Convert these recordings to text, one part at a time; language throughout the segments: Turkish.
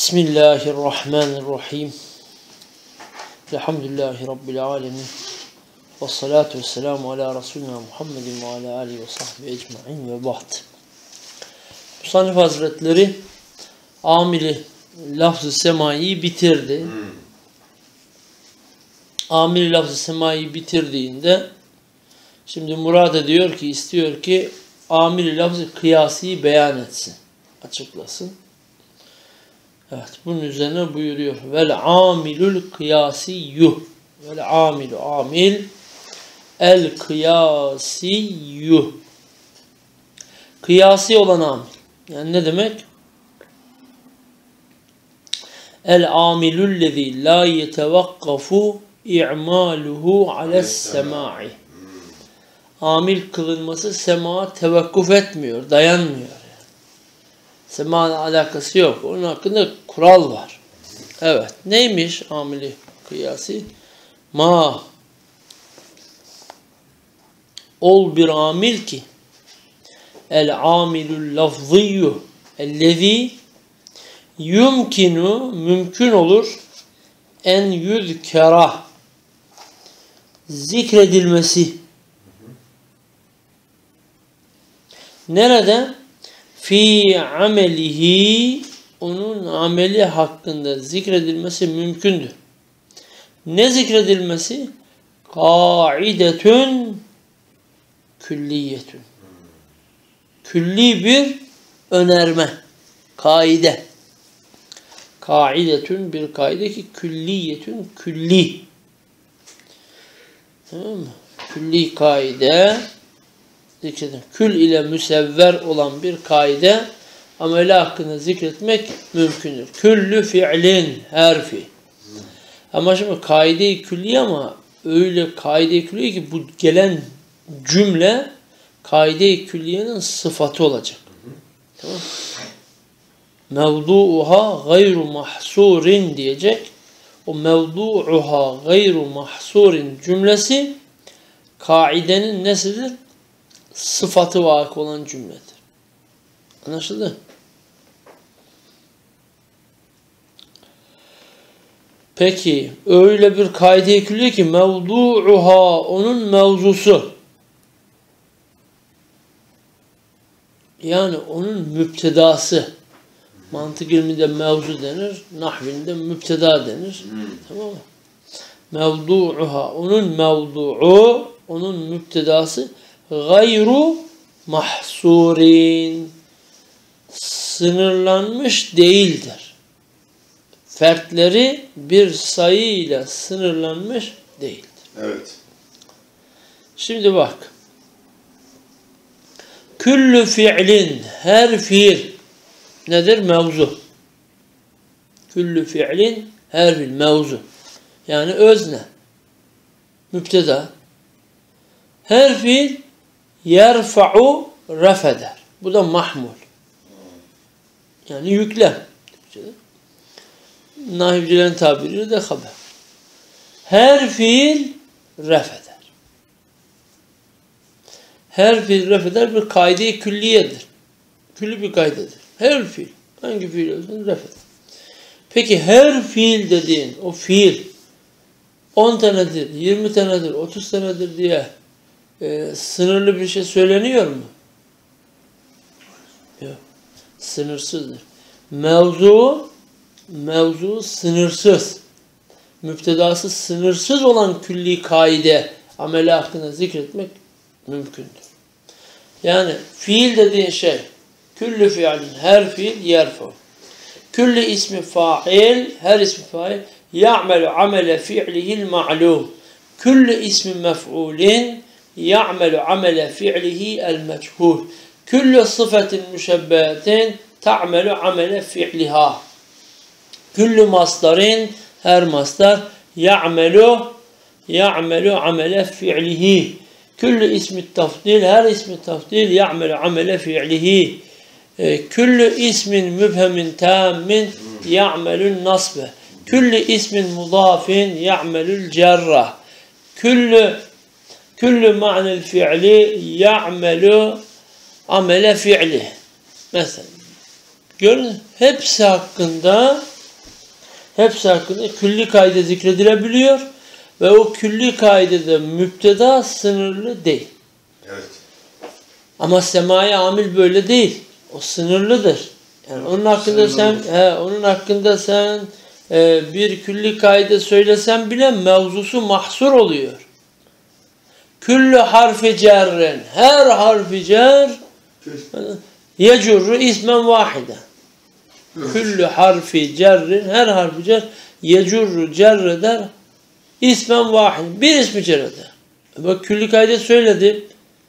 Bismillahirrahmanirrahim. Elhamdülillahi Rabbil alemin. Ve salatu ve selamu ala Resulina Muhammedin ve ala alihi ve sahbihi ecma'in ve ba'd. Musannif Hazretleri amili lafz-ı semaiyi bitirdi. Amili lafz-ı semaiyi bitirdiğinde şimdi murad ediyor ki, istiyor ki amili lafz-ı kıyasiyi beyan etsin, açıklasın. Evet, bunun üzerine buyuruyor. Vel amilul kıyasiyyuh. Vel amilu amil el kıyasiyyuh. Kıyasi olan amil. Yani ne demek? El amilullezî la yetevakkafu i'maluhu ales semâ'i. Amil kılınması sema'a tevakkuf etmiyor, dayanmıyor. Sema'nın alakası yok. Onun hakkında kural var. Evet. Neymiş amili kıyasi? Ma ol bir amil ki el amilul lafziyyu ellezî yumkinu mümkün olur en yüzkera zikredilmesi. Nerede? Fi amelihi, onun ameli hakkında zikredilmesi mümkündür. Ne zikredilmesi? Kaidetün külliyetün. Külli bir önerme. Kaide. Kaidetün bir kaide ki külliyetün külli. Tamam mı? Külli kaide. Kül ile müsevver olan bir kaide ameli hakkında zikretmek mümkündür. Küllü fi'lin her fiil. Ama şimdi kaide-i külliye, ama öyle kaide-i külliye ki bu gelen cümle kaide-i külliyenin sıfatı olacak. Tamam. Mevdu'uha gayru mahsurin diyecek. O mevdu'uha gayru mahsurin cümlesi kaidenin nesidir? Sıfatı vakı olan cümledir. Anlaşıldı? Peki öyle bir kaide-i külliye ki mevdu'uha, onun mevzusu, yani onun müptedası, mantık ilminde mevzu denir, nahvinde müpteda denir. Tamam mı? Mevdu'uha, onun mevdu'u, onun müptedası gayru mahsurin, sınırlanmış değildir. Fertleri bir sayıyla sınırlanmış değildir. Evet. Şimdi bak. Küllü fi'lin, her fiil nedir? Mevzu. Küllü fi'lin, her fiil mevzu. Yani özne. Müpteda. Her fiil yerfa'u refeder. Bu da mahmul. Yani yüklem. Nahivcilerin tabiriyle de haber. Her fiil refeder. Her fiil refeder bir kaide-i külliyedir. Külli bir kaydedir. Her fiil. Hangi fiil olsun refeder. Peki her fiil dediğin o fiil 10 tanedir, 20 tanedir, 30 tanedir diye sınırlı bir şey söyleniyor mu? Yok. Sınırsızdır. Mevzu sınırsız. Müptedası sınırsız olan külli kaide ameli hakkında zikretmek mümkündür. Yani fiil dediğin şey küllü fiilin, her fiil yerfu. Küllü ismi fail, her ismi fail ya'melu amele fi'lihil ma'lum. Küllü ismi mef'ulin ya'melu amele fi'lihi el-meçhul. Küllü sıfetin müşebbehetin ta'melu amele fi'liha. Küllü masdarin, her masdar ya'melu amele fi'lihi. Küllü ismi tafdil, her ismi tafdil ya'melu amele fi'lihi. Küllü ismin mübhemin tammin ya'melun nasbe. Küllü ismin mudafin ya'melul cerra. Küllü ma'nel fi'li ya'melu amele fi'li. Mesela. Görün, hepsi hakkında hepsi hakkında külli kaide zikredilebiliyor ve o külli kaidede müpteda sınırlı değil. Evet. Ama semai amil böyle değil. O sınırlıdır. Yani onun hakkında sen bir külli kaide söylesen bile mevzusu mahsur oluyor. Küllü harfi cerrin, her harfi cer yecurru ismen vahide. Küllü harfi cerrin, her harfi cer yecurru cerreder ismen vahide. Bir ismi cerreder. Bak külli kaide söyledim.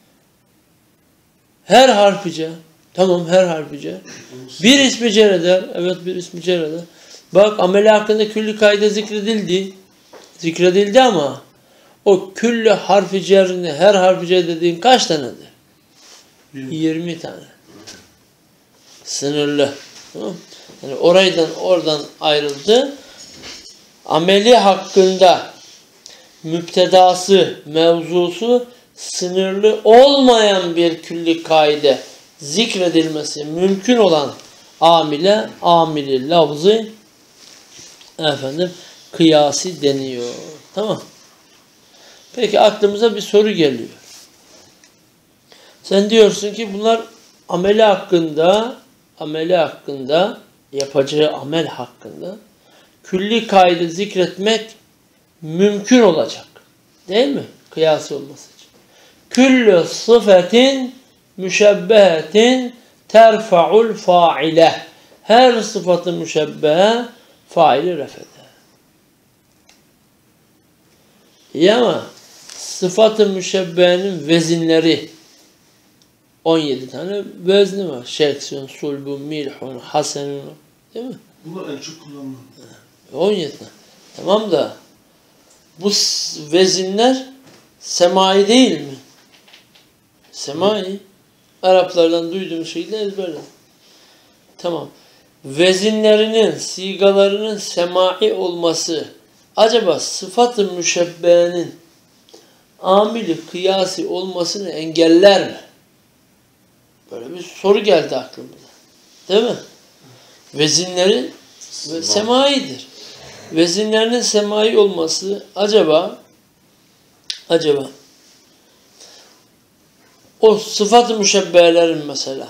Her harfi cer. Tamam, her harfi cer. Bir ismi cer eder. Evet, bir ismi cer eder. Bak ameli hakkında külli kaide zikredildi ama o küllü harfi cerrini, her harfi cer dediğin kaç tanedir? 20 tane. Sınırlı. Tamam. Yani oradan ayrıldı. Ameli hakkında müptedası, mevzusu sınırlı olmayan bir külli kaide zikredilmesi mümkün olan amili lafzı kıyasi deniyor. Tamam. Peki aklımıza bir soru geliyor. Sen diyorsun ki bunlar ameli hakkında, yapacağı amel hakkında külli kaide zikretmek mümkün olacak. Değil mi? Kıyası olması için. Küllü sıfetin müşebbehetin terfa'ul fa'ile. Her sıfatı müşebbehe faili refeder. İyi ama sıfatı müşebbehenin vezinleri 17 tane vezni var. Şeksun, sulbun, milhun, hasenun. Değil mi? Bunlar en çok kullanılan. 17 tane. Tamam da bu vezinler semai değil mi? Semai. Araplardan duyduğum şekilde ezberledim. Tamam. Vezinlerinin, sigalarının semai olması acaba sıfat-ı müşebbehenin amili kıyasi olmasını engeller mi? Böyle bir soru geldi aklımıza. Değil mi? Vezinlerin semaidir. Vezinlerinin semai olması acaba o sıfat-ı müşebbehelerin mesela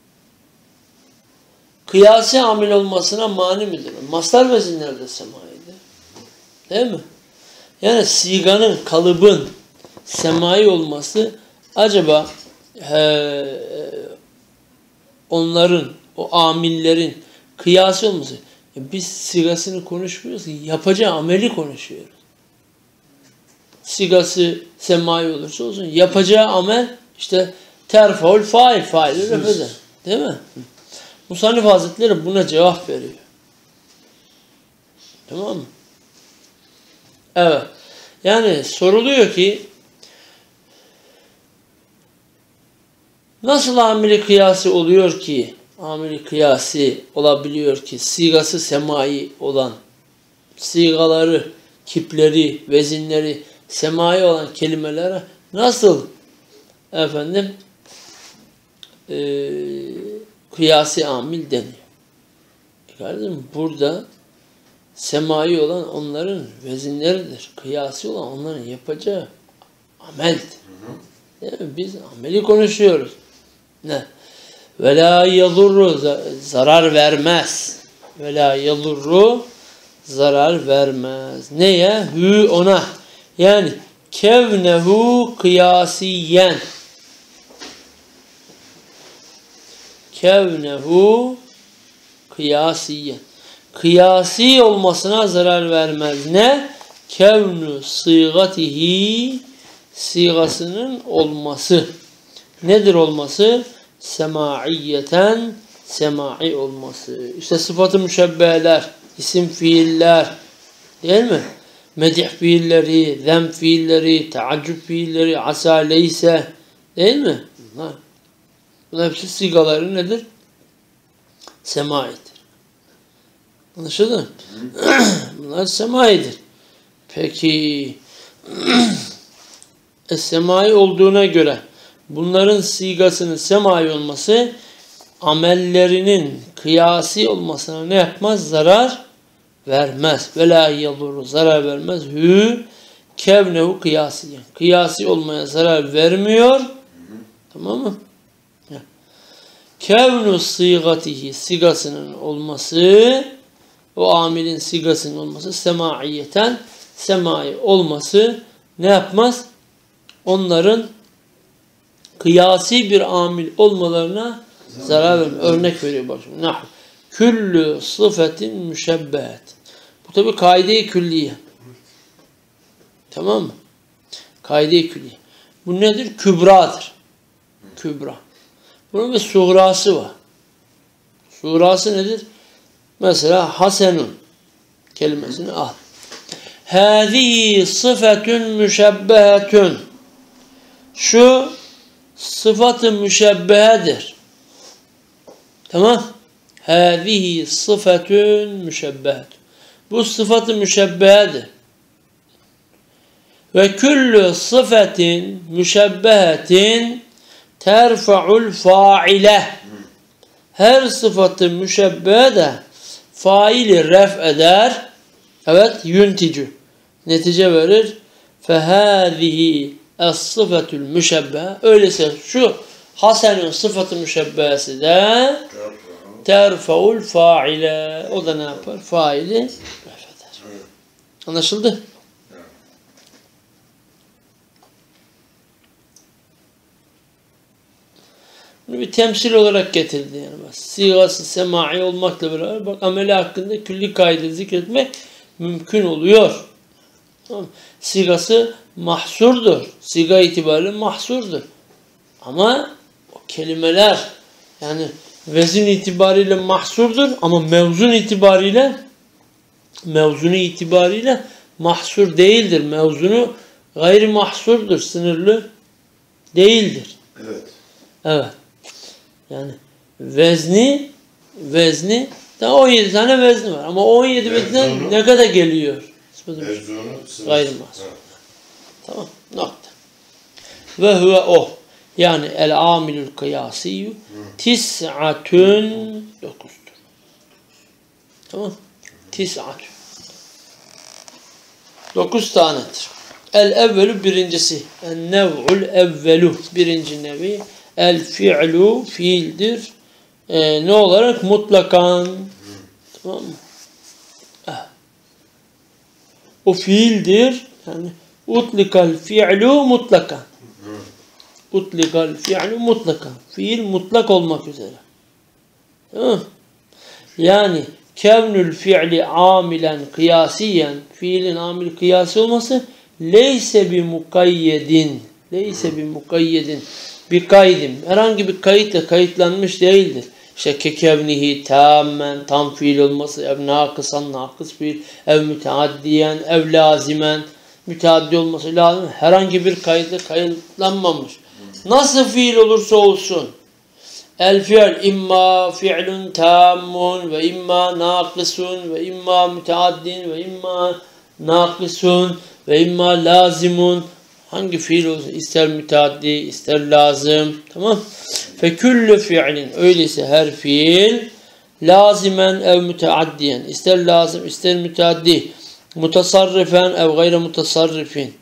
kıyasi amil olmasına mani midir? Mastar vezinler de semaidir. Değil mi? Yani siganın, kalıbın semai olması acaba onların, o amillerin kıyası olması. Biz sigasını konuşmuyoruz ki, yapacağı ameli konuşuyoruz. Sigası semai olursa olsun, yapacağı amel işte terfaul faili refeder. Değil mi? Musannif Hazretleri buna cevap veriyor. Tamam mı? Evet. Yani soruluyor ki nasıl ameli kıyası oluyor ki, ameli kıyası olabiliyor ki sigası semai olan, sigaları, kipleri, vezinleri semai olan kelimelere nasıl kıyasi amil deniyor. Kardeşim burada semai olan onların vezinleridir. Kıyasi olan onların yapacağı ameldir. Değil mi? Biz ameli konuşuyoruz. Ne? Ve la yadurru, zarar vermez. Ve la yadurru, zarar vermez. Neye? Hü ona. Yani kevnehu kıyasiyen. Kevnehu kıyasiyen. Kıyasi olmasına zarar vermez. Ne? Kevnu sığatihi, sigasının olması. Nedir olması? Semaiyeten, semai olması. İşte sıfat-ı müşebbeheler, isim fiiller, değil mi? Medih fiilleri, zem fiilleri, teaccüb fiilleri, asa leyse, değil mi? Bunlar hepsi sigaları nedir? Semaidir. Anlaşıldı mı? Bunlar semaidir. Peki semai olduğuna göre bunların sigasının semai olması amellerinin kıyasi olmasına ne yapmaz? Zarar vermez. Ve la yadurru, zarar vermez. Hü kevnehu kıyasiyen. Kıyasi olmaya zarar vermiyor. Tamam mı? Kevnu sigatihi, sigasının olması, o amilin sigasının olması, semaiyeten, semai olması ne yapmaz? Onların kıyasi bir amil olmalarına zarar vermiyor. Örnek veriyor bak şimdi. Nahu. Küllü sıfetin müşebbehet. Bu tabi kaide-i külliye. Tamam mı? Kaide-i külliye. Bu nedir? Kübradır. Kübra. Bunun bir suğrası var. Suğrası nedir? Mesela hasenun kelimesini al. Hâzihi sıfetun müşebbehetun. Şu sıfat-ı müşebbehedir. Tamam. Hâzihi sıfetun müşebbehetun. Bu sıfat-ı müşebbehedir. Ve küllü sıfetin müşebbehetin terfa'ul fa'ile. Her sıfatı müşebbehe de faili ref eder. Evet, yünticü. Netice verir. Fehâzihi es-sıfetül müşebbehe. Öyleyse şu hasenun sıfatı müşebbehesi de terfa'ul fa'ile. O da ne yapar? Faili ref eder. Anlaşıldı? Bunu bir temsil olarak getirdi yani. Sigası semai olmakla beraber bak ameli hakkında külli kaide zikretmek mümkün oluyor. Tamam. Sigası mahsurdur. Siga itibariyle mahsurdur. Ama o kelimeler yani vezin itibariyle mahsurdur ama mevzun itibariyle mahsur değildir. Mevzunu gayri mahsurdur. Sınırlı değildir. Evet. Evet. Yani vezni daha 17 tane vezni var. Ama 17 vezinden ne kadar geliyor? Gayri mahsur. Tamam. Nokta. Ve huve o. Yani el amilül kıyasiyyü tis'atün 9'dur. Tamam. Tis'atün. 9 tanedir. El evvelü birincisi. El nev'ul evvelu. Birinci nevi. El fi'lu fiildir. Ne olarak? Mutlakan. Tamam mı? O fiildir. Yani utlikal fi'lu mutlakan. Utlikal fi'lu mutlakan. Fiil mutlak olmak üzere. Tamam. Yani kevnül fi'li amilen kıyasiyen, fiilin amil kıyasi olması leyse bi mukayyedin. Leyse bi mukayyedin. Bir kaydim. Herhangi bir kayıtla kayıtlanmış değildir. İşte kekevnihi tammen, tam fiil olması, ev nakısan, nakıs fiil, ev müteaddiyen, ev lazimen, müteaddi olması lazım. Herhangi bir kayıtla kayıtlanmamış. Nasıl fiil olursa olsun. El fiil imma fi'lun tammun ve imma nakısun ve imma müteaddin ve imma nakısun ve imma lazimun. Hangi fiil olsun? İster müteaddi, ister lazım. Tamam. Feküllü fiilin. Öyleyse her fiil lazimen ev müteaddiyen. İster lazım, ister müteaddi. Mutasarrifen ev gayre mutasarrifin.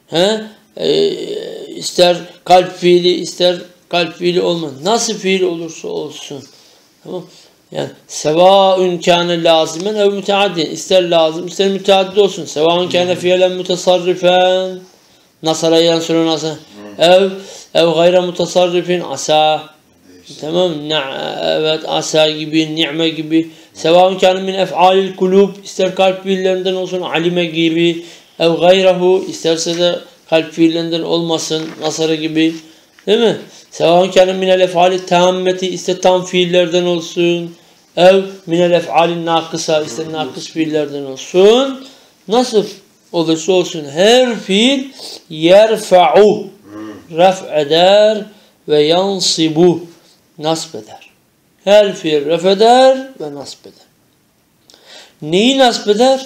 İster kalp fiili, ister kalp fiili olmaz. Nasıl fiil olursa olsun. Tamam. Yani sevaun kâne lazimen ev müteaddiyen. İster lazım, ister müteaddi olsun. Sevaun kâne fiilen mutasarrifen. Nasara yansuru nasara. Ev gayre mutasarrifin asa. Tamam. Evet, asa gibi, ni'me gibi. Sevaun kâne min ef'alil kulub. İster kalp fiillerinden olsun, alime gibi. Ev gayrehu. İsterse de kalp fiillerinden olmasın, nasara gibi. Değil mi? Sevaun kâne minel ef'alil tammeti. İster tam fiillerden olsun. Ev minel ef'alil nakısa. İster nakıs fiillerden olsun. Nasıl olursa olsun her fiil yerfa'u ref eder ve yansibu nasb eder. Her fiil ref eder ve nasb eder. Neyi nasb eder?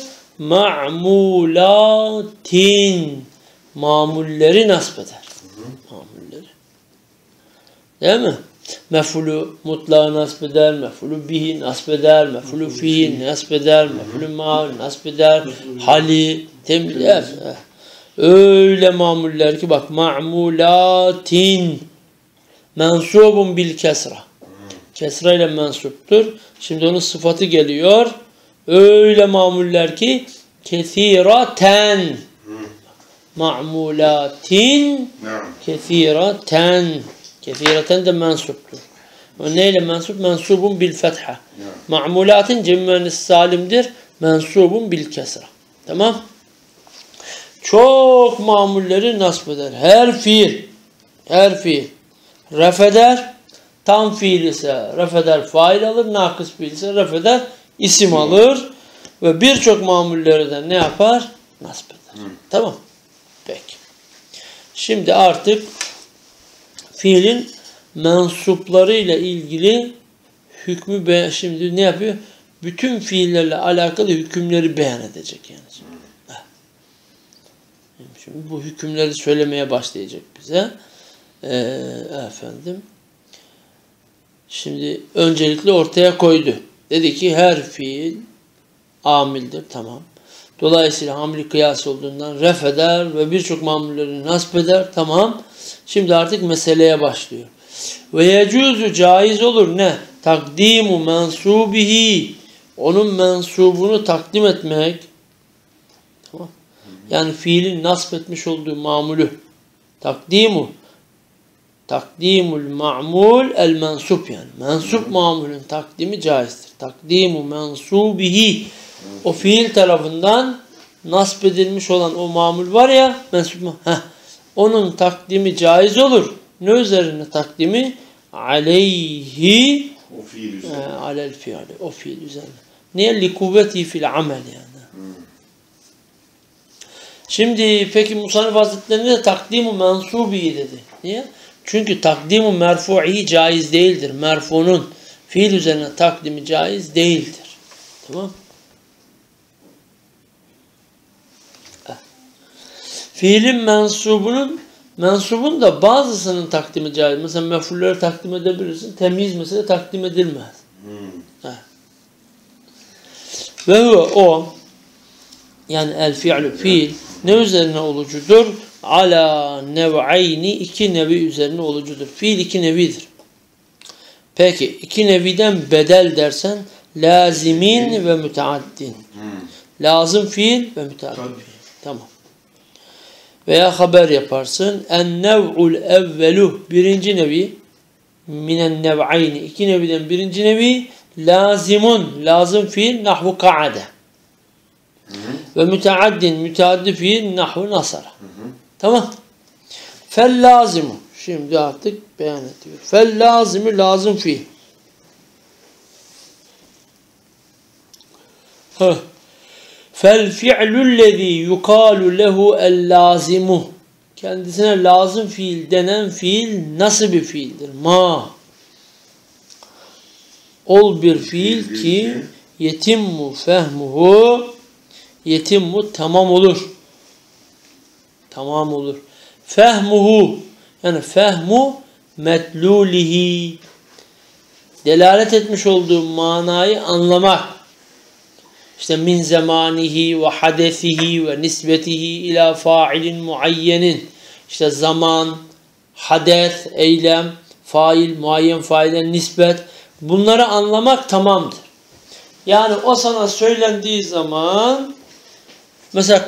Ma'mulatin. Mamulleri nasb eder. Mamulleri. Değil mi? Mef'ulü mutlağı nasb eder, mef'ulü bihi nasb eder, mef'ulü fihi nasb eder, mef'ulü ma'al nasb eder, hali temizler. Öyle mamuller ki bak ma'mulatin mensubun bil kesra. Kesra ile mensuptur. Şimdi onun sıfatı geliyor. Öyle mamuller ki kesiraten ma'mulatin kesiraten. Kesiraten de mensuptur. O neyle mensup? Mensubun bil fetha. Ma'mulatin cemmenis salimdir. Mensubun bil kesra. Tamam. Çok mamulleri nasb eder. Her fiil refeder. Tam fiil ise refeder fail alır. Nakıs fiil ise refeder isim alır. Ve birçok mamulleri de ne yapar? Nasb eder. Tamam. Peki. Şimdi artık fiilin mensupları ile ilgili hükmü şimdi ne yapıyor? Bütün fiillerle alakalı hükümleri beyan edecek yani. Şimdi bu hükümleri söylemeye başlayacak bize. Efendim. Şimdi öncelikle ortaya koydu. Dedi ki her fiil amildir. Tamam. Dolayısıyla amil kıyas olduğundan ref eder ve birçok mamulleri nasb eder. Tamam. Şimdi artık meseleye başlıyor. Ve yecuzu caiz olur ne? Takdimu mensubihi. Onun mensubunu takdim etmek. Tamam. Yani fiilin nasb etmiş olduğu mamulü. Takdimul ma'mul el mensup yani. Mensup mamulün takdimi caizdir. Takdimu mensubihi. O fiil tarafından nasb edilmiş olan o mamul var ya, mensup onun takdimi caiz olur. Ne üzerine takdimi? Aleyhi o fiil üzerine. Alel fiili. O fiil üzerine. Niye? Li kuvveti fil amel yani. Şimdi peki Musannif Hazretleri de takdimu mensubi dedi. Niye? Çünkü takdimu merfu'i caiz değildir. Merfunun fiil üzerine takdimi caiz değildir. Tamam. Fiilin mensubun da bazısının takdimi caiz. Mesela mef'ulleri takdim edebilirsin. Temyiz mesela takdim edilmez. Ve o yani el fi'lu fiil ne üzerine olucudur? Ala nev'ayni iki nevi üzerine olucudur. Fiil iki nevidir. Peki iki neviden bedel dersen lazimin ve müteaddin. Lazım fiil ve müteaddin fiil. Tamam. Veya haber yaparsın. En nev'ul evvelu birinci nevi minen nev'ayni iki neviden birinci nevi lazimun lazım fiil nahvu ka'ade. Ve müteaddi fiil nahvu nasara. Tamam. Fel lazimu. Şimdi artık beyan ediyor. Fel lazimu lazım fiil. Fel fi'lullezî yukalu lehu el lazimu. Kendisine lazım fiil denen fiil nasıl bir fiildir? Ol bir fiil ki yetimmu fehmuhu yetimmu tamam olur. Tamam olur. Fehmuhu yani fehmu metlulihi delalet etmiş olduğu manayı anlamak. İşte min zamanihi ve hadesihi ve nisbetihi ila failin muayyenin. İşte zaman, hades, eylem, fail, muayyen faile nispet. Bunları anlamak tamamdır. Yani o sana söylendiği zaman mesela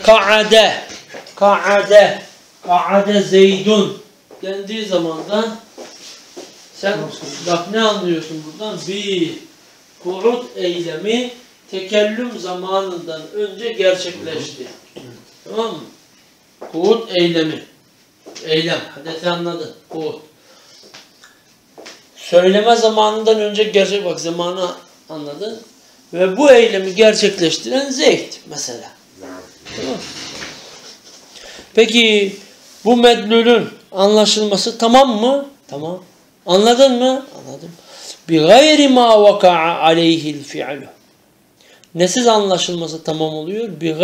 ka'ade zeydun dendiği zaman da sen bak ne anlıyorsun buradan? Bir ku'ud eylemi tekellüm zamanından önce gerçekleşti. Tamam mı? Ku'ud eylemi. Eylem. Hadesi anladın. Ku'ud. Söyleme zamanından önce bak zamanı anladın. Ve bu eylemi gerçekleştiren Zeyd mesela. Tamam. Peki bu medlulün anlaşılması tamam mı? Tamam. Anladın mı? Anladım. Bi gayri ma vaka'a aleyhi'l fi'lu. Nesiz anlaşılması tamam oluyor? Bi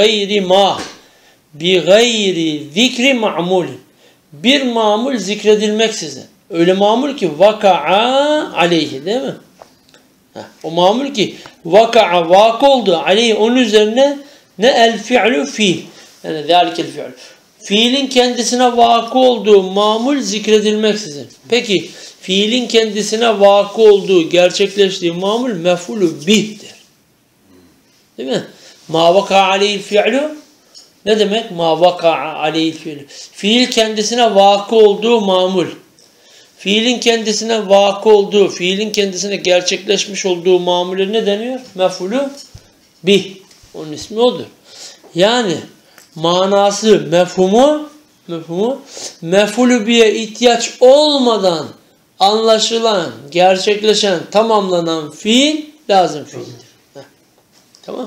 gayri zikri ma'mulin. Bir mamul zikredilmeksizin. Öyle mamul ki vaka'a aleyhi değil mi? O mamul ki vaka'a vakı oldu aleyhi onun üzerine ne el fi'lu fiil. Yani zâlikel fi'lu. Fiilin kendisine vakı olduğu mamul zikredilmeksizin. Peki fiilin kendisine vakı olduğu, gerçekleştiği mamul mef'ulü bih'tir. Değil mi? Ma vaka'a aleyhil fi'lu ne demek? Ma vaka'a aleyhil fi'lu. Fiil kendisine vakı olduğu mamul. Fiilin kendisine vakı olduğu, fiilin kendisine gerçekleşmiş olduğu mamule ne deniyor? Mef'ulü bih. Onun ismi odur. Yani manası, mef'ulü bihe ihtiyaç olmadan anlaşılan, gerçekleşen, tamamlanan fiil lazım fiildir. Tamam.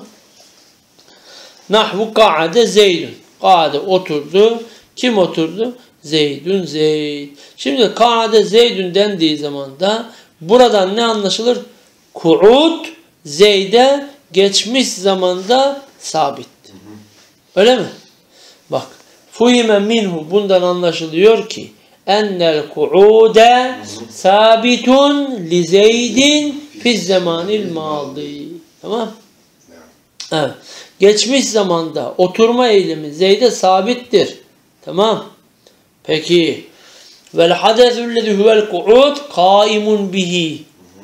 Nahvu ka'ade zeydun. Ka'ade oturdu. Kim oturdu? Zeydun Zeyd. Şimdi ka'ade zeydun dendiği zaman da buradan ne anlaşılır? Ku'ud Zeyd'e geçmiş zamanda sabit. Öyle mi? Bak. Fuhime minhu bundan anlaşılıyor ki ennel ku'ude sabitun li Zeydin fiz zamanil madi. Tamam? Evet. Geçmiş zamanda oturma eylemi Zeyd'e sabittir. Tamam. Peki. Vel hadesullezî huvel ku'ud kâimun bihi.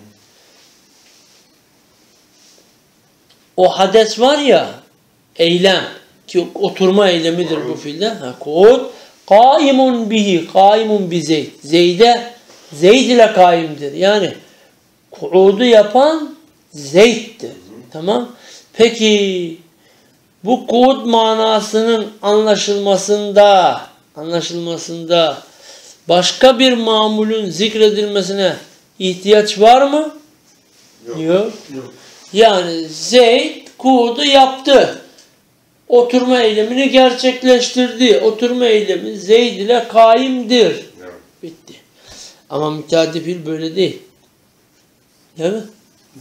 O hades var ya, eylem ki oturma eylemidir bu fiilde. Ku'ud kâimun bihi. Kâimun bi Zeyd. Zeyd ile kaimdir. Yani ku'udu yapan Zeyd'dir. Tamam. Peki bu ku'ud manasının anlaşılmasında başka bir mamulün zikredilmesine ihtiyaç var mı? Yok. Yani Zeyd ku'udu yaptı. Oturma eylemini gerçekleştirdi. Oturma eylemi Zeyd ile kaimdir. Bitti. Ama müteaddi fiil böyle değil. Değil mi?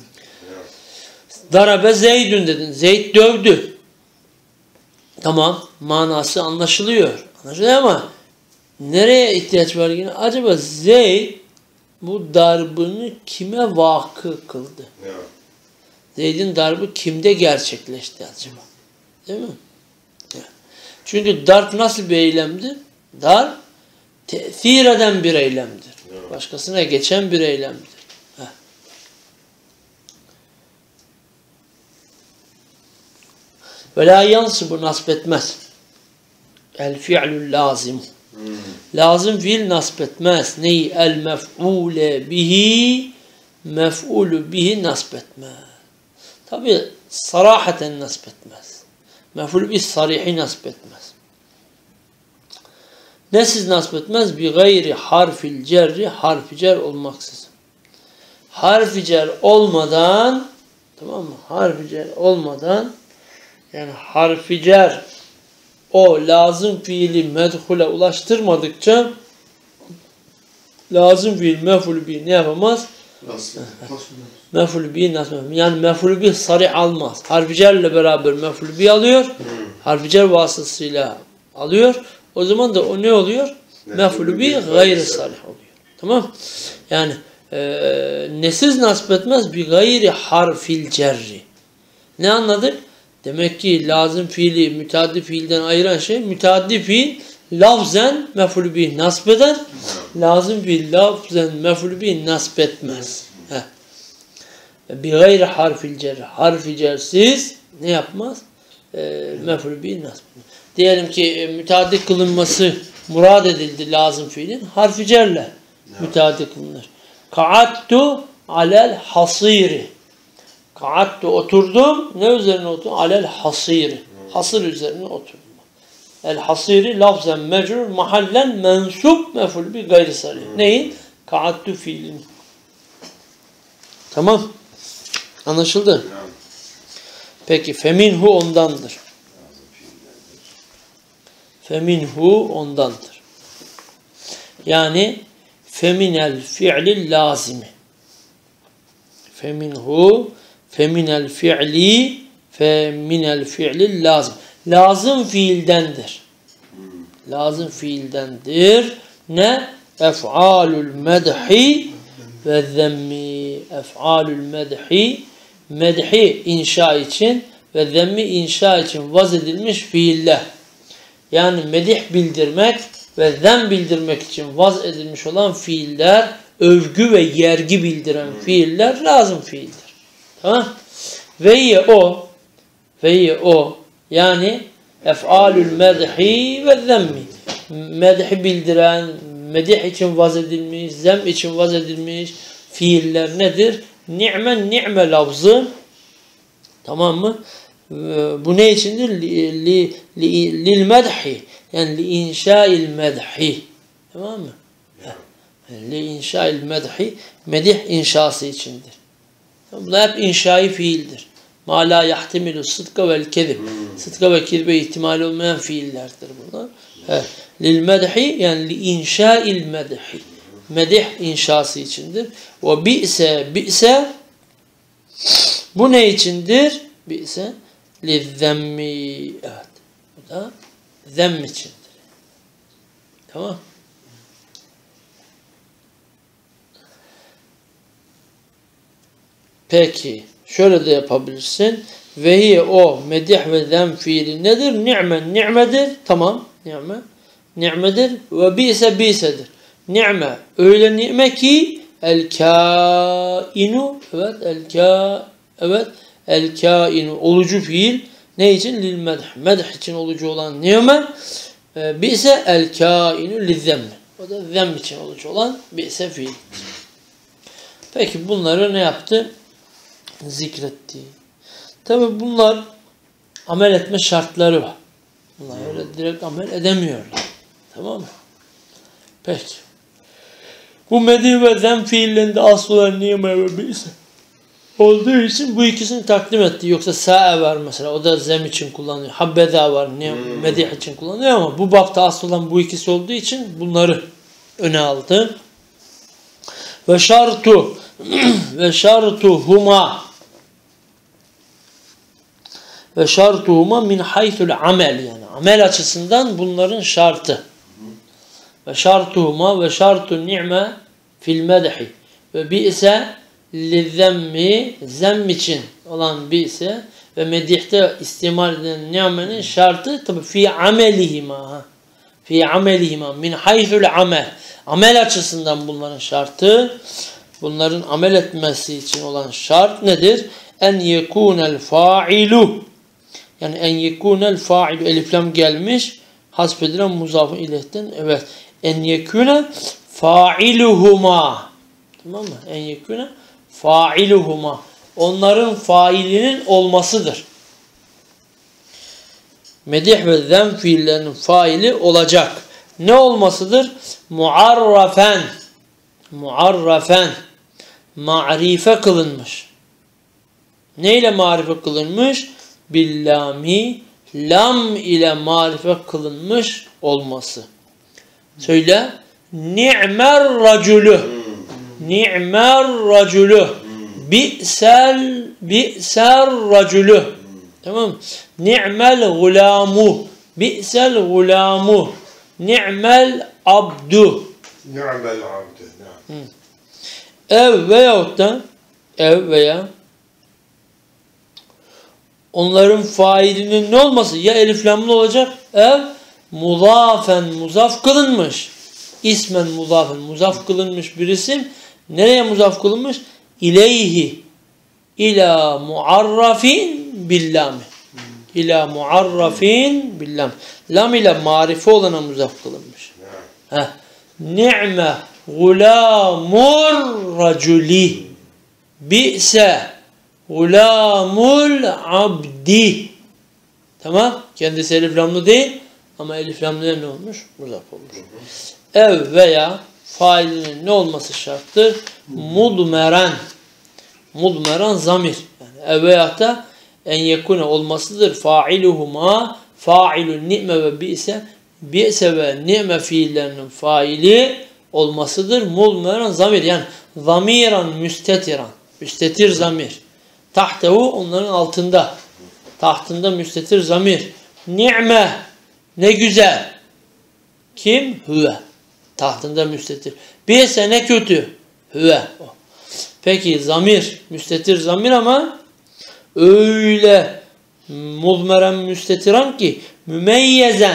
Darabe Zeydün dedin. Zeyd dövdü. Tamam. Manası anlaşılıyor. Anlaşılıyor ama nereye ihtiyaç var yine? Acaba Zeyd bu darbını kime vakı kıldı? Zeyd'in darbı kimde gerçekleşti acaba? Değil mi? Çünkü darp nasıl bir eylemdir? Darp tesir eden bir eylemdir. Başkasına geçen bir eylemdir. Ve la yansibu nasb etmez. El fi'lül lazim. Lazım fiil nasb etmez. Neyi? El mef'ule bihi mef'ulü bihi nasb etmez. Tabi sarahaten nasb etmez. Mef'ulü bihi sarihi nasb etmez. Nesiz nasb etmez? Bi gayri harfil cerri harfi cer olmaksızın. Harfi cer olmadan tamam mı? Harfi cer olmadan yani harfi cer o lazım fiili medhule ulaştırmadıkça lazım fiil mef'ulü bihi ne yapamaz? Mef'ulü bihi nasıl? Yani mef'ulü bihi sarih almaz. Harfi cerle beraber mef'ulü bihi alıyor. Harfi cer vasıtasıyla alıyor. O zaman da o ne oluyor? Mef'ulü bihi gayri sarih oluyor. Tamam? Yani nesiz nasip etmez? Bi gayri harfil cerri. Ne anladık? Demek ki lazım fiili müteaddi fiilden ayıran şey müteaddi fiil lafzen mef'ulü bihi nasip eder. Lazım fiil lafzen mef'ulü bihi nasip etmez. Bi gayri harfil cerri. Harfi cersiz ne yapmaz? Mef'ulü bihi nasip etmez. Diyelim ki müteaddi kılınması murad edildi lazım fiilin. Harfi cerle müteaddi kılınır. Ka'attu alel hasiri. Ka'attu oturdum. Ne üzerine oturdum? Alel hasiri. Hasır üzerine oturdum. El hasiri lafzen mecrur mahallen mensup mef'ul bi gayri sarih. Neyin? Ka'attu fiilin. Tamam. Anlaşıldı? Peki feminhu ondandır. Feminhu ondandır. Yani feminel fi'lil lazimi. Feminhu feminel fi'lil lazim. Lazım fiildendir. Lazım fiildendir. Ne? Ef'alul medhi ve zemmi. Ef'alul medhi, medhi inşa için ve zemmi inşa için vaz edilmiş fiiller. Yani medih bildirmek ve zem bildirmek için vaz edilmiş olan fiiller, övgü ve yergi bildiren fiiller lazım fiildir. Tamam? Ve o yani ef'alül medhi ve zemmi. Medhi bildiren, medih için vaz edilmiş, zem için vaz edilmiş fiiller nedir? Ni'me lafzı. Tamam mı? Bu ne içindir? Lil medhi. Yani li inşa'il medhi. Tamam mı? Li inşa'il medhi. Medih inşası içindir. Bunlar hep inşai fiildir. Ma la yahtimilu sıdka vel kezib. Sıdka ve kezbe ihtimali olmayan fiillerdir bunlar. Lil medhi yani li inşa'il medhi. Medih inşası içindir. Ve bi'se bu ne içindir? Bi'se li zemmi. Evet. Bu da zemm içindir. Tamam. Peki. Şöyle de yapabilirsin. Ve o medih ve zem fiili nedir? Ni'medir. Tamam. Ni'medir. Ve bi'sedir. Ni'me. Öyle ni'me ki el-kâinu. Evet. El-kâinu. Olucu fiil. Ne için? Lil medh. Medh için olucu olan ni'me. Bi'se el-kâinu lizzemme. O da zem için olucu olan bi'se fiil. Peki bunları ne yaptı? Zikretti. Tabi bunlar amel etme şartları var. Bunlar öyle direkt amel edemiyorlar. Tamam mı? Peki. Bu medih ve zem fiillerinde asıl olan ni'me ve bi'se olduğu için bu ikisini takdim etti. Yoksa sa'a var mesela. O da zem için kullanılıyor. Habbeza var. Medih için kullanılıyor ama bu bapta asıl olan bu ikisi olduğu için bunları öne aldı. Ve şartuhuma min haythul amel yani amel açısından bunların şartı. Ve şartu ni'me fil medhi ve bi'se lizzemmi zemm için olan bi'se ve medihte istimal edilen ni'menin şartı tabi fi amelihima min haythul amel açısından bunların şartı. Bunların amel etmesi için olan şart nedir? En yekunel fa'ilu. Yani en yekunel fa'ilu. Elif lam gelmiş. Hasbedilen muzafın ilehten. Evet. En yekune fa'iluhuma. Tamam mı? En yekune fa'iluhuma. Onların failinin olmasıdır. Medih ve zem fiillerinin faili olacak. Ne olmasıdır? Muarrafen. Ma'rife kılınmış. Neyle marife kılınmış? Billami, lam ile marife kılınmış olması. Söyle. Ni'mer raculu. Bi'sel raculu. Tamam mı? Ni'mel gulamu. Bi'sel gulamu. Ni'mel abdu. Ni'mel abdu. Ev veya onların failinin ne olması? Ya elif lamlı olacak. Ev muzafen muzaf kılınmış. İsmen muzafen muzaf kılınmış bir isim. Nereye muzaf kılınmış? İleyhi ila muarrafin billami. İla muarrafin billam. Lam ile marife olana muzaf kılınmış. Ni'me gulamur raculi bi'se gulamul abdi. Tamam. Kendisi elif lamlı değil ama elif lamlı ne olmuş? Muzaf olmuş. Ev veya failinin ne olması şarttır? Mudmeren zamir. Yani ev veya da en yekune olmasıdır. Failuhuma failun ni'me ve bi'se ve ni'me fiillerinin faili olmasıdır. Mudmeren zamir. Yani zamiran müstetiran. Müstetir zamir. Tahtehu onların altında. Tahtında müstetir zamir. Ni'me ne güzel. Kim? Huve. Tahtında müstetir. Bi'se ne kötü? Hüve. Peki zamir. Müstetir zamir ama öyle muzmeren müstetiran ki mümeyyezen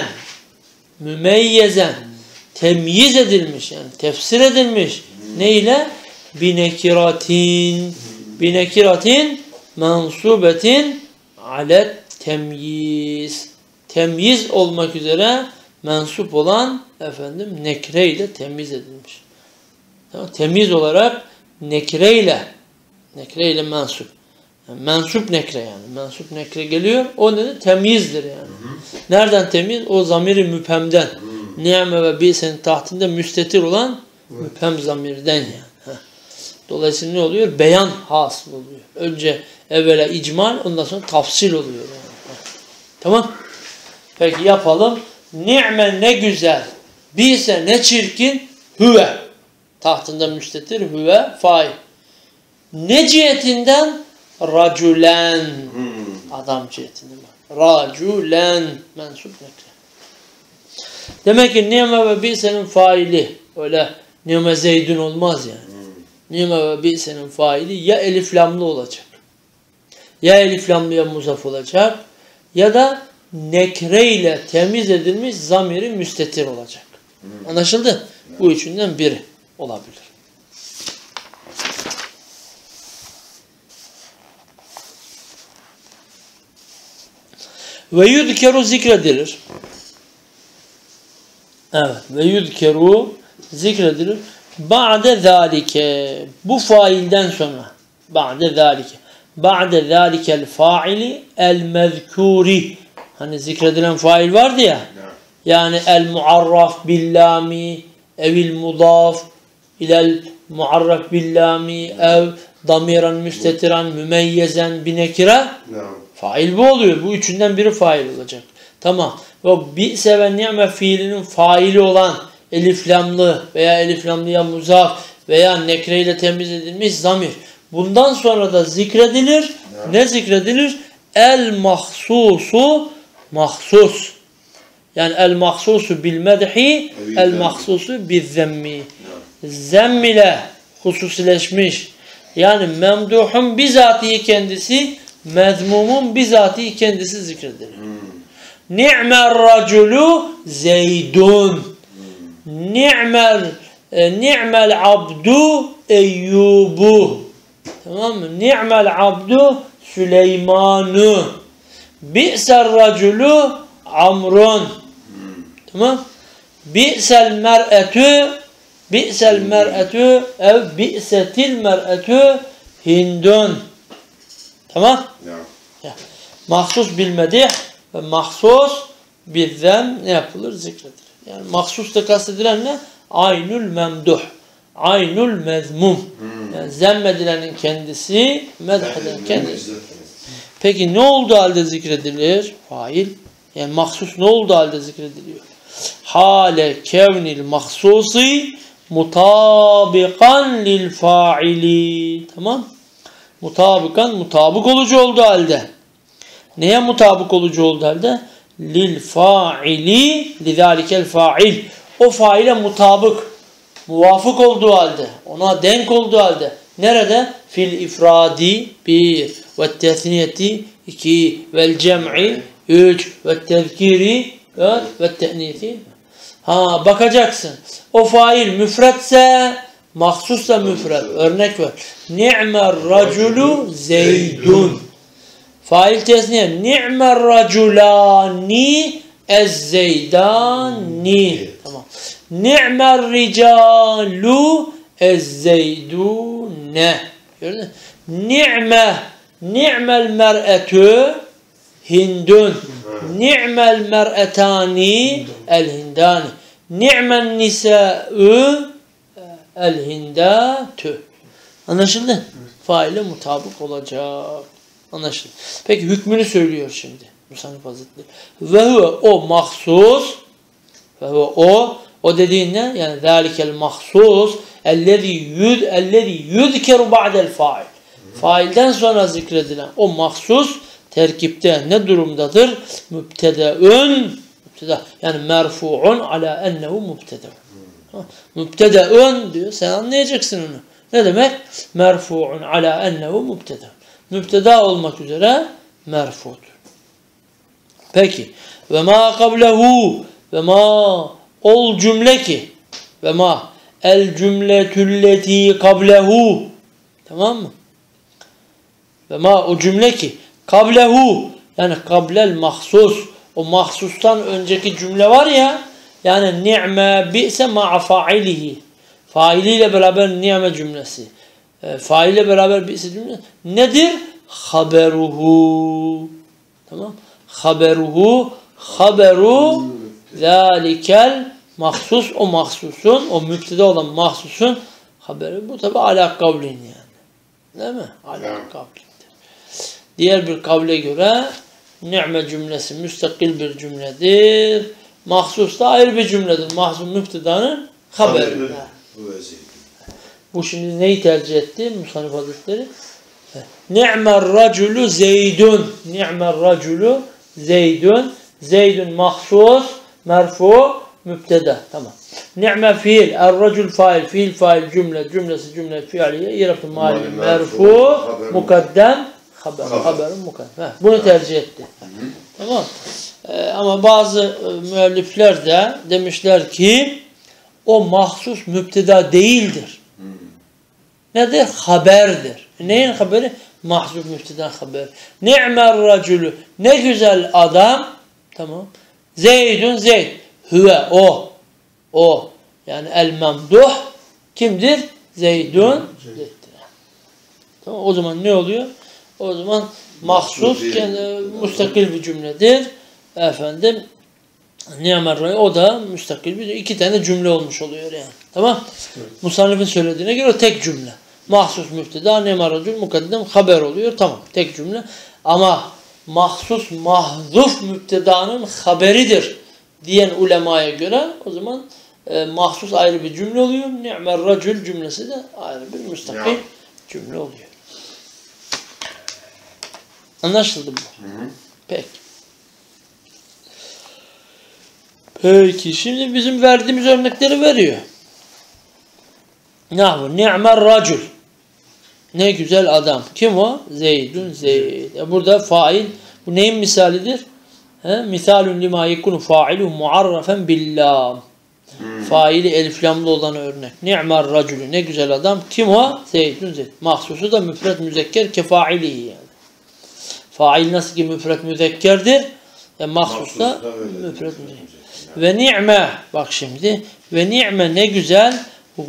temyiz edilmiş, yani tefsir edilmiş. Neyle? Binekiratin mensubetin alet temyiz. Temyiz olmak üzere mensup olan nekre ile temyiz edilmiş. Tamam, temyiz olarak nekre ile mensup. Yani mensup nekre yani. Mensup nekre geliyor. O ne? Temyizdir yani. Nereden temyiz? O zamiri müphemden. Ni'me ve bi'senin tahtında müstetir olan müphem zamirden yani. Dolayısıyla ne oluyor? Beyan hasıl oluyor. Önce evvela icmal, ondan sonra tafsil oluyor yani. Tamam. Peki yapalım. Ni'me ne güzel. Bi'se ne çirkin. Hüve. Tahtında müstetir. Hüve fail. Ne cihetinden? Raculen. Adam cihetinden. Raculen. Mensup nekre. Demek ki ni'me ve bi'senin faili. Öyle ni'me zeydün olmaz yani. Ni'me ve bi'senin faili ya elif lamlı olacak. Ya elif lamlıya muzaf olacak. Ya da nekre ile temiz edilmiş zamiri müstetir olacak. Anlaşıldı? Bu üçünden biri olabilir. Ve yudkeru zikredilir. Evet. Ve yudkeru zikredilir. Ba'de zâlike. Bu failden sonra. Ba'de zâlike. Ba'de zâlikel fa'ili el mezkûri. Hani zikredilen fail vardı ya. Yani el muarraf billami evil mudaf ilel muarraf billami ev damiran müstetiran mümeyyezen binekire. Fail bu oluyor. Bu üçünden biri fail olacak. Tamam. Ve bi'se ve ni'me fiilinin faili olan elif lamlı veya elif lamlıya muzaf veya nekre ile temiz edilmiş zamir. Bundan sonra da zikredilir. Ne zikredilir? El mahsusu mahsus. Yani el mahsusu bil medhi, el mahsusu bil zemmi. Zemm ile hususileşmiş. Yani memduhun bizatihi kendisi, mezmumun bizatihi kendisi zikredilir. Ni'mel raculu zeydun. Ni'mel abdu eyyubu. Tamam mı? Ni'mel abdu Süleymanu. Bi'sel raculu amrun. Tamam? Bi'sel mer'etü ev bi'setil mer'etü hindun. Tamam? Ya. Mahsus bilmedih ve mahsus bizzem ne yapılır? Zikredilir. Yani mahsus da kastedilen ne? Aynul memduh. Aynul mezmum. Yani zemmedilenin kendisi, medhedilenin kendisi. Peki ne olduğu halde zikredilir? Fail. Yani mahsus ne olduğu halde zikrediliyor? Hale kevnil mahsusi mutabikan lil faili. Tamam? Mutabık olucu olduğu halde. Neye mutabık olucu olduğu halde? Lil faili lidalikel fail. O faile mutabık, muvafık olduğu halde, ona denk olduğu halde. Nerede? Fil ifradi 1 ve tesniyeti 2 vel cem'i 3 ve tezkiri 4 ve te'nisi. Bakacaksın. O fail müfretse mahsus da müfret. Örnek ver. Ni'mer raculu zeydun. Fail tesniye. Ni'mer raculani ez-zeydani. Tamam. Ni'mer ricalu ez-zeydune. Gördün mü? Ni'mel mer'etü hindun. Ni'mel mer'etani el-hindani. Ni'men nisa'ü el-hindatü. Anlaşıldı? Faile mutabık olacak. Anlaşıldı. Peki hükmünü söylüyor şimdi Musannif Hazretleri. Ve huve o mahsus, ve huve o dediğin ne? Yani zâlikel mahsus ellezî yudkeru ba'del fail. Failden sonra zikredilen o mahsus terkipte ne durumdadır? Mübtede'ün, yani merfu'un ala ennehu mübtede'ün. Mübtede'ün diyor. Sen anlayacaksın onu. Ne demek? Merfu'un ala ennehu mübteda. Mübteda olmak üzere merfu'dur. Peki. Ve ma kablehu ve ma ol cümle ki ve ma el cümletülleti kablehu, tamam mı? Ve ma o cümle ki kablehu, yani kablel mahsus, o mahsustan önceki cümle var ya, yani ni'me bi'se ma'a failihi, failiyle beraber ni'me cümlesi, failiyle beraber bi'se cümlesi nedir? Haberuhu, tamam, haberuhu, haberu zalikel mahsus, o mahsusun, o müptede olan mahsusun haberi. Bu tabi ala kavlin yani. Değil mi? Ala kavlindir. Diğer bir kavle göre ni'me cümlesi müstakil bir cümledir. Mahsus da ayrı bir cümledir. Mahsus müptedanın haberidir. Bu şimdi neyi tercih etti Musannif Hazretleri? Ni'mer raculu zeydun. Ni'mer raculu zeydun. Zeydun mahsus, merfu, mübteda. Tamam. Ni'me fiil, er-racul fail, fiil fail, cümle, cümlesi cümle fiiliye, irafı mali, merfu, mukaddem, haberun mukaddem. Bunu tercih etti. Tamam. Ama bazı müellifler de demişler ki o mahsus mübteda değildir. Nedir? Haberdir. Neyin haberi? Mahsus mübteda haber. Ni'mer raculu. Ne güzel adam. Tamam. Zeydun zeyd. Hüve o. O. Yani el memduh kimdir? Zeydun zeyddir. Tamam. O zaman ne oluyor? O zaman mahsus müstakil bir cümledir. Efendim ni'mer raculu, o da müstakil bir, iki tane cümle olmuş oluyor yani. Tamam? Evet. Musannif'in söylediğine göre o tek cümle. Mahsus müfteda, ni'mer racul mukaddem haber oluyor. Tamam. Tek cümle. Ama mahsus mahzuf müptedanın haberidir diyen ulemaya göre o zaman mahsus ayrı bir cümle oluyor. Ni'mer racul cümlesi de ayrı bir müstakil cümle oluyor. Anlaşıldı mı? Peki. Peki. Şimdi bizim verdiğimiz örnekleri veriyor. Ni'mer racul. Ne güzel adam. Kim o? Zeydun zeyd. Burada fail. Bu neyin misalidir? Misalun lima yekunu fa'iluhu muarrafen billam. Faili eliflamlı olan örnek. Ni'mer raculu. Ne güzel adam. Kim o? Zeydun zeyd. Mahsusu da müfret müzekker kefailihi yani. Fail nasıl ki müfret müzekkerdir? Mahsus da müfret müzekker. Ve ni'me. Bak şimdi. Ve ni'me ne güzel.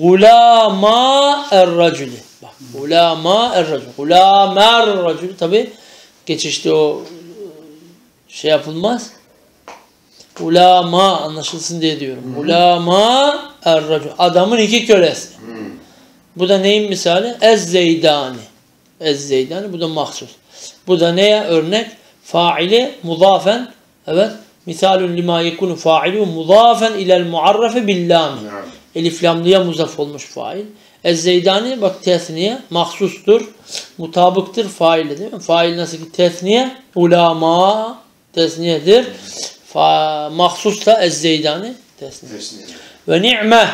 Gulama er-raculi. Bak. Gulama er-raculi. Gulama er-raculi. Tabi geçişte o şey yapılmaz. Gulama anlaşılsın diye diyorum. Gulama er-raculi. Adamın iki kölesi. Bu da neyin misali? Ez-zeydani. Ez-zeydani. Bu da mahsus. Bu da neye örnek? Faili muzafen. Evet. Misalun lima yekunu fa'ilu muzafen ilel muarrafe billami. Elif lamlıya muzaf olmuş fail. Ez-zeydani bak tesniye mahsustur. Mutabıktır faili değil mi? Fail nasıl ki tesniye? Ulama tesniyedir. Mahsus da ez-zeydani tesniye. Ve ni'me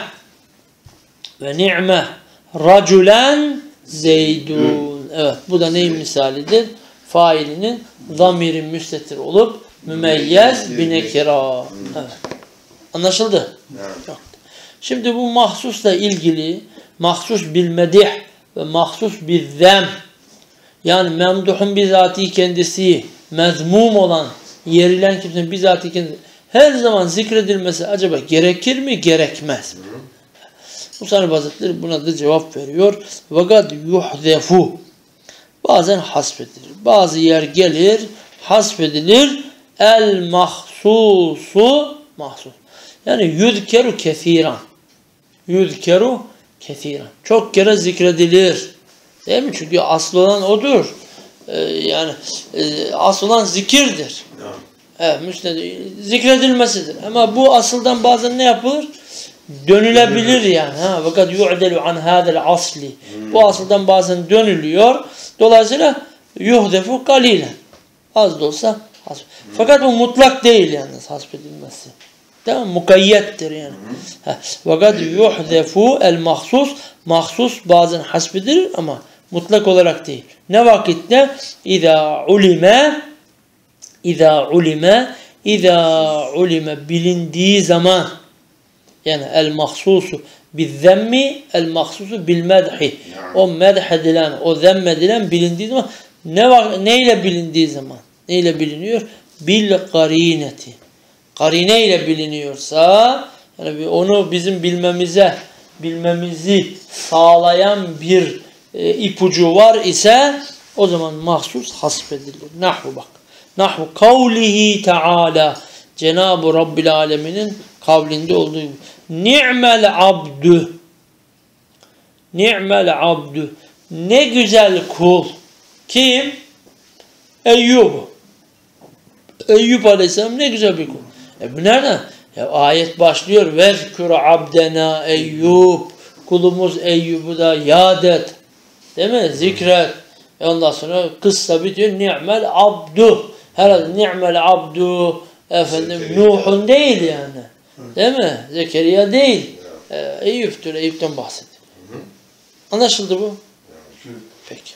ve ni'me raculen zeydun. Evet bu da neyin misalidir? Failinin zamirin müstetir olup mümeyyez binekira. Evet. Anlaşıldı? Evet. Şimdi bu mahsusla ilgili mahsus bil medih ve mahsus bil zem, yani memduhun bizatihi kendisi, mezmum olan, yerilen kimsenin bizatihi kendisi her zaman zikredilmesi acaba gerekir mi, gerekmez mi? Musannif Hazretleri buna da cevap veriyor. Fakat yuhzefu, bazen hasfedilir. Bazı yer gelir, hasfedilir. El mahsusu mahsus. Yani yüzkeru kesiran. Yüzkeru kesiran. Çok kere zikredilir. Değil mi? Çünkü asıl olan odur. Asıl olan zikirdir. Evet, zikredilmesidir. Ama bu asıldan bazen ne yapılır? Dönülebilir yani. Fakat yu'delu an hadel asli. Bu asıldan bazen dönülüyor. Dolayısıyla yuhdefu kalilen. Az da olsa hasf. Fakat bu mutlak değil yalnız hasfedilmesi. Tamam, mukayyettir yani. Ve kad yuhzefu el mahsus. Mahsus bazen hasbidir ama mutlak olarak değil. Ne vakitte? İza ulime bilindiği zaman, yani el mahsusu bil zemmi, el mahsusu bil medhi. O medh edilen, o zemm edilen bilindiği zaman, neyle bilindiği zaman? Neyle biliniyor? Bil karineti. Karine ile biliniyorsa, yani onu bizim bilmemizi sağlayan bir ipucu var ise o zaman mahsus hasbedilir. Nahvu bak. Nahvu kavlihi Teala, Cenab-ı Rabbil Alemin'in kavlinde olduğu gibi. Ni'mel abdü. Ni'mel abdü. Ne güzel kul. Kim? Eyyub. Eyyub Aleyhisselam ne güzel bir kul. Bu nereden? Ya ayet başlıyor. Vezkür abdena Eyyub. Kulumuz Eyyub'u da yad et. Değil mi? Zikret. Ondan sonra kıssa bitiyor. Ni'mel abdu. Herhalde ni'mel abdu Nuh'un değil yani. Değil mi? Zekeriya değil. Eyüp'tür. Eyüp'ten bahsediyor. Anlaşıldı bu? Peki.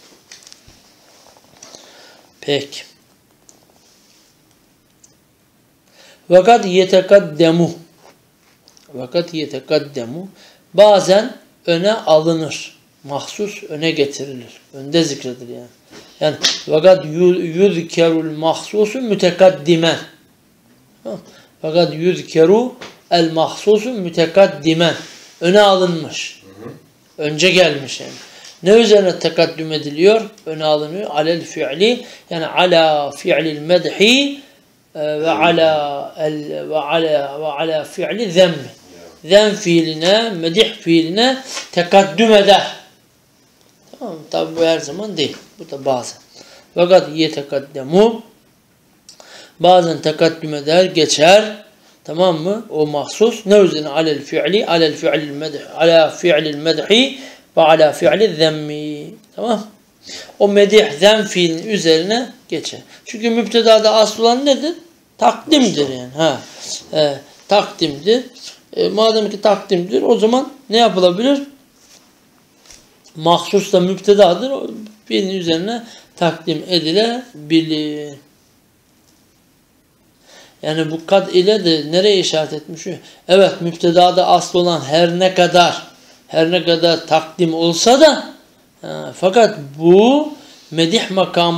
Peki. Vakat yetekaddemu bazen öne alınır. Mahsus öne getirilir. Önde zikredilir yani. Yani vakat yuzkerul mahsusu mütekaddimen. Vakat yuzkeru el mahsusu mütekaddimen. Öne alınmış. Önce gelmiş yani. Ne üzerine tekaddüm ediliyor? Öne alınıyor. Alel fi'li, yani ala fi'lil medhi ve ala fi'li zemmi. Zem fiiline, medih fiiline tekaddüm eder. Tamam mı? Tabi bu her zaman değil. Bu da bazen. Fakat yetekaddemu bazen tekaddüm eder, geçer. Tamam mı? O mahsus. Ne üzerine? Alel fi'lil medhi, ala fi'lil medhi ve ala fi'li zemmi. Tamam. O medih zem fiilinin üzerine geçer. Çünkü müptedada asıl olan nedir? Takdimdir yani. Takdimdir. Madem ki takdimdir, o zaman ne yapılabilir? Mahsus da müptedadır. Fiilin üzerine takdim edilebilir. Yani bu kad ile de nereye işaret etmiş? Evet, müptedada asıl olan her ne kadar takdim olsa da fakat bu medih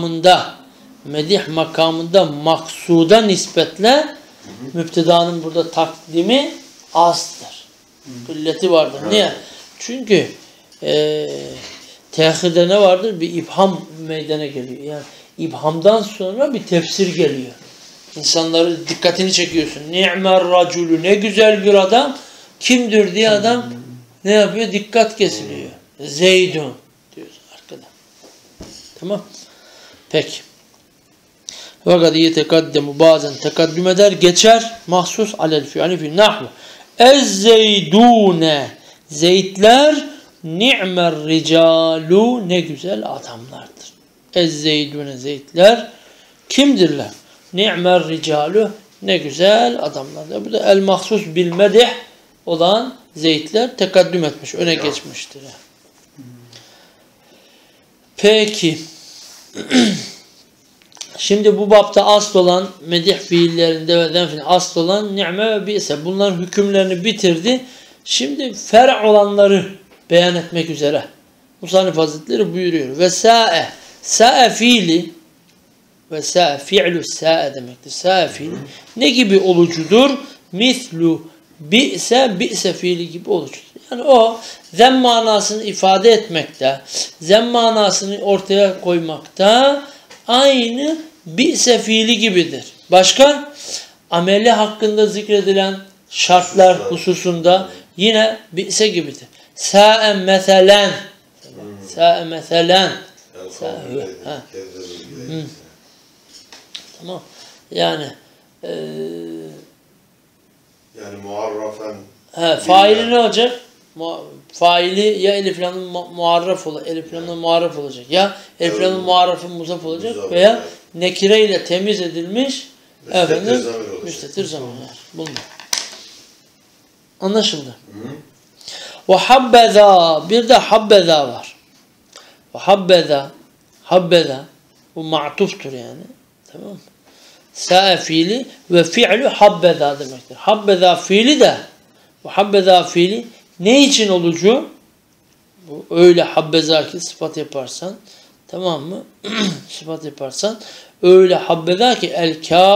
makamında maksuda nispetle müptedanın burada takdimi azdır. Kılleti vardır. Niye? Çünkü tehirde ne vardır? Bir ibham meydana geliyor. Yani ibhamdan sonra bir tefsir geliyor. İnsanları dikkatini çekiyorsun. Ni'mer raculu, ne güzel bir adam. Kimdir diye adam ne yapıyor? Dikkat kesiliyor. Zeydun diyoruz arkada. Tamam. Peki. Fakat yetekaddemu bazen tekaddüm eder, geçer. Mahsus alel fi'ali fi nahvu. Ez-zeydune, zeytler, ni'mer ricalu, ne güzel adamlardır. Ez-zeydune, zeytler kimdirler? Ni'mer ricalu, ne güzel adamlardır. Bu da el mahsus bil medih olan zeytler tekaddüm etmiş, öne geçmiştir. Peki. Şimdi bu bapta asıl olan medih fiillerinde ve denfin asıl olan ni'me ve bi'se. Bunların hükümlerini bitirdi. Şimdi fer' olanları beyan etmek üzere. Musannif Hazretleri buyuruyor. Ve sa'e. Sa'e fiili ve sa'e fi'lu sa'e demektir. Sa'e fiili ne gibi olucudur? Mislu bi'se fiili gibi olucudur. Yani o zem manasını ifade etmekte, zem manasını ortaya koymakta aynı bi'se fiili gibidir. Başka? Ameli hakkında zikredilen şartlar hususunda yine bi'se gibidir. Sa'e meselen. Sa'e meselen. Tamam. Yani muarrafen. Faili ne olacak? Faili ya elif lamın muarraf olacak, elif lamın muarraf olacak. Ya elif lamın muarrafın muzaf olacak veya nekire ile temiz edilmiş müstetir zamanlar. Bunlar. Anlaşıldı. Ve habbeza, bir de habbeza var. Ve habbeza bu ma'tuftur yani. Tamam mı? Sa'a fiili ve fi'lu habbeza demektir. Habbeza fiili de bu habbeza fiili ne için olucu? Bu öyle habbeza ki sıfat yaparsan, tamam mı? Sıfat yaparsan öyle habbeza ki el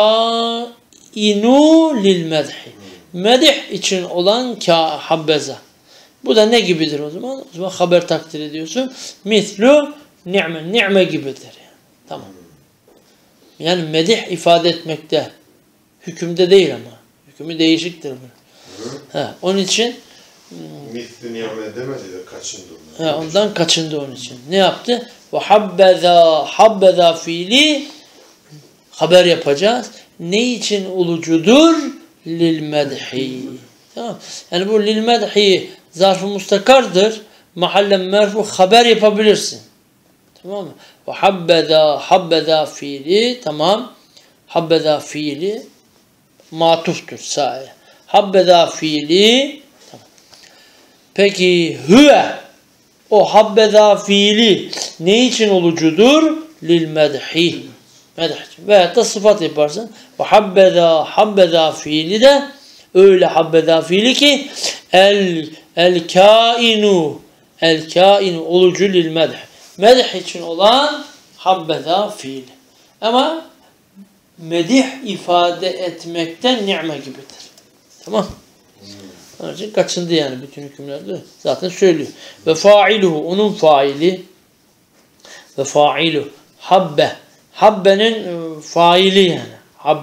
kainu lil medhi. Medih için olan habbeza. Bu da ne gibidir o zaman? O zaman haber takdir ediyorsun. Mislu ni'me gibidir. Yani. Tamam. Yani medih ifade etmekte. Hükümde değil ama. Hükümü değişiktir bu. Onun için misli ni'me demedi de kaçındı ondan. Ondan kaçındı onun için. Ne yaptı? Ve habbeza fiili haber yapacağız. Ne için olucudur? Lil medhi. Tamam. Yani bu lil medhi zarf-ı mustakardır. Mahallen merfu haber yapabilirsin. Tamam mı? Ve habbeza fiili, tamam. Habbeza fiili matuftur sahaya. Habbeza fiili, tamam. Peki hüve, o habbeza fiili ne için olucudur? Lil medhi. Veyahut da sıfat yaparsın. Ve habbeza fiili de öyle habbeza fiili ki el kainu olucu lil medh. Medh için olan habbeza fiili. Ama medih ifade etmekten ni'me gibidir. Tamam. Onun için kaçındı yani bütün hükümlerde. Zaten söylüyor. Ve failuhu, onun faili, ve failu habbe. Habbenin faili yani.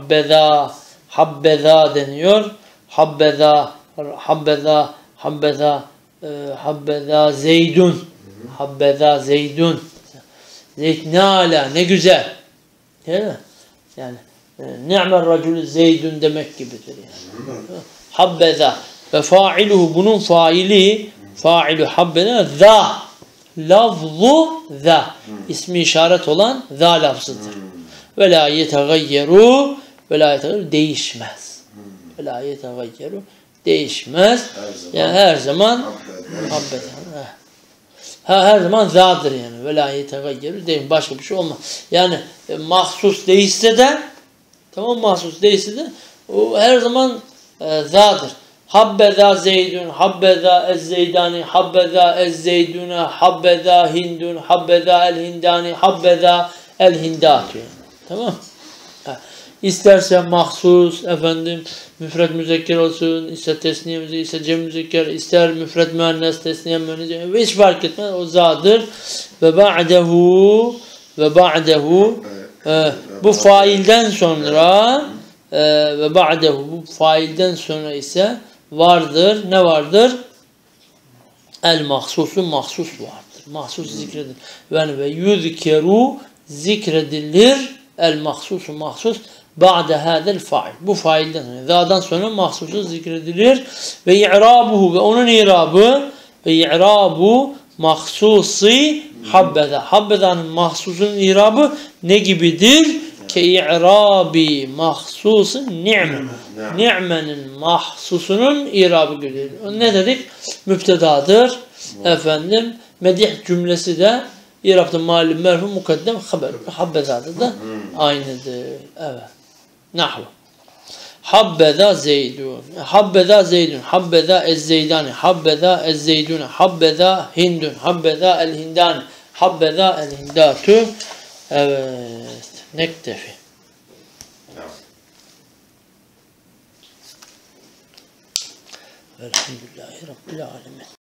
Habbeza deniyor. Habbeza Zeydun. Habbeza Zeydun. Zeyd ne ala, ne güzel. Değil mi? Yani ni'mer racülü Zeydun demek gibidir yani. Habbeza ve failuhu, bunun failu habbeza za. Lafzu za. İsmi işaret olan za lafzıdır. Ve la yetegayyeru, değişmez. Ve la yetegayyeru, değişmez. Yani her zaman her zaman za'dır yani. Ve la yetegayyeru değil. Başka bir şey olmaz. Yani mahsus değilse de, tamam, mahsus değilse de o her zaman za'dır. Habbeza Zeydun, habbeza ez-Zeydani, habbeza ez-Zeydune, habbeza Hindun, habbeza el-Hindani, habbeza el-Hindatu. Tamam. İsterse mahsus, müfred müzekker olsun, ister tesniye müzekker, ister cem müzekker, ister müfred müennes, tesniye müennes, hiç fark etmez, o zadır. Ve ba'dehu bu failden sonra ve ba'dehu, bu failden sonra ise vardır. Ne vardır? El mahsusu, mahsus vardır. Mahsus zikredilir. Yani ve yuzkeru, zikredilir. El mahsusu, mahsus ba'de hadel fail. Bu failden sonra. Za'dan sonra mahsusu zikredilir. Ve i'rabuhu, ve onun i'rabı, ve i'rabu mahsusi habbeza. Habbeza'nın mahsusunun i'rabı ne gibidir? Ke i'rabi mahsusun ni'me. Ni'menin mahsusunun i'rabı gibidir. Ne dedik? Müptedadır. Medih cümlesi de İrab'da mahalli merfu mukaddem haber. Habbeza'da da aynıdır. Evet. Nahvu. Habbeza Zeydun. Habbeza Zeydun. Habbeza ez-Zeydani. Habbeza ez-Zeydune. Habbeza Hindun. Habbeza el-Hindani. Habbeza el-Hindatu. Evet. Nektefi. Elhamdülillahi Rabbil Alemin.